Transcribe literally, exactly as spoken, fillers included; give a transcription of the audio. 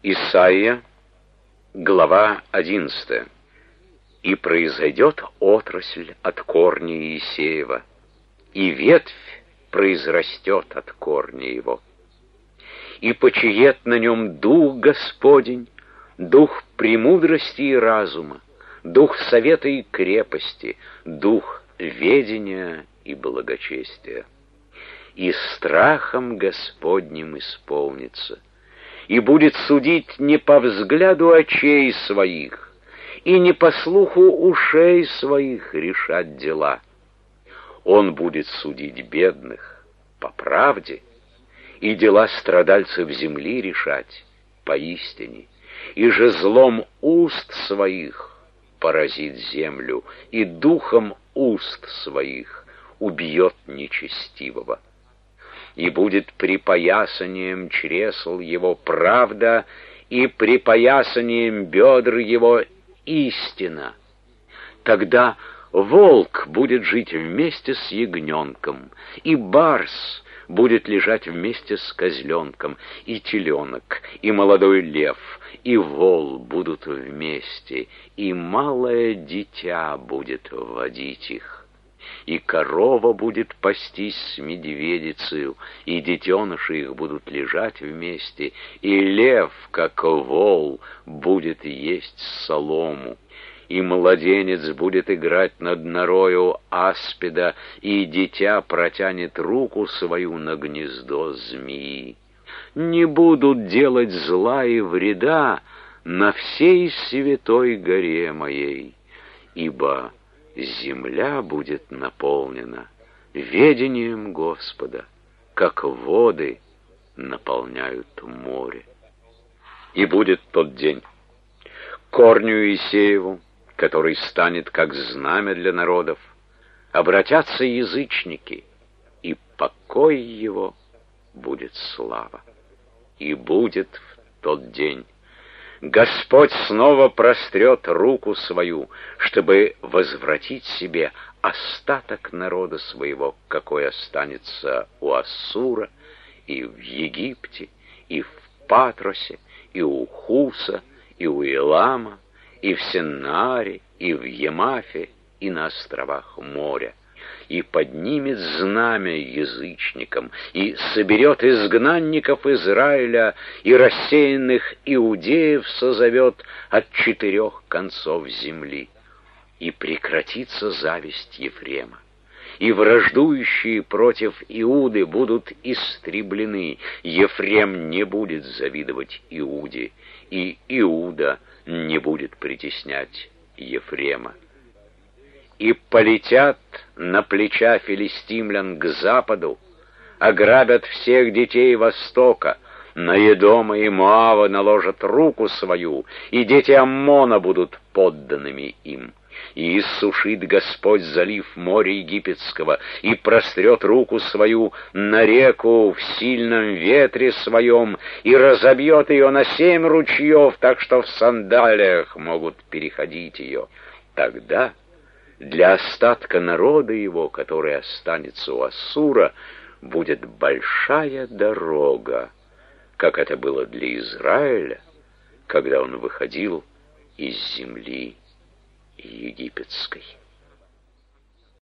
Исайя, глава одиннадцатая. «И произойдет отрасль от корня Иисеева, и ветвь произрастет от корня его. И почиет на нем дух Господень, дух премудрости и разума, дух совета и крепости, дух ведения и благочестия. И страхом Господним исполнится, и будет судить не по взгляду очей своих, и не по слуху ушей своих решать дела. Он будет судить бедных по правде, и дела страдальцев земли решать поистине, и же злом уст своих поразит землю, и духом уст своих убьет нечестивого. И будет припоясанием чресл его правда, и припоясанием бедр его истина. Тогда волк будет жить вместе с ягненком, и барс будет лежать вместе с козленком, и теленок, и молодой лев, и вол будут вместе, и малое дитя будет водить их. И корова будет пастись с медведицею, и детеныши их будут лежать вместе, и лев, как вол, будет есть солому, и младенец будет играть над норою аспида, и дитя протянет руку свою на гнездо змеи. Не будут делать зла и вреда на всей святой горе моей, ибо земля будет наполнена ведением Господа, как воды наполняют море. И будет тот день: корню Иисееву, который станет как знамя для народов, обратятся язычники, и покой его будет слава. И будет в тот день: Господь снова прострет руку свою, чтобы возвратить себе остаток народа своего, какой останется у Ассура, и в Египте, и в Патросе, и у Хуса, и у Илама, и в Синааре, и в Емафе, и на островах моря. И поднимет знамя язычникам, и соберет изгнанников Израиля, и рассеянных иудеев созовет от четырех концов земли. И прекратится зависть Ефрема, и враждующие против Иуды будут истреблены. Ефрем не будет завидовать Иуде, и Иуда не будет притеснять Ефрема. И полетят на плеча филистимлян к западу, ограбят всех детей Востока, на Едома и Моава наложат руку свою, и дети Аммона будут подданными им. И иссушит Господь залив моря египетского, и прострет руку свою на реку в сильном ветре своем, и разобьет ее на семь ручьев, так что в сандалиях могут переходить ее. Тогда для остатка народа его, который останется у Ассура, будет большая дорога, как это было для Израиля, когда он выходил из земли египетской.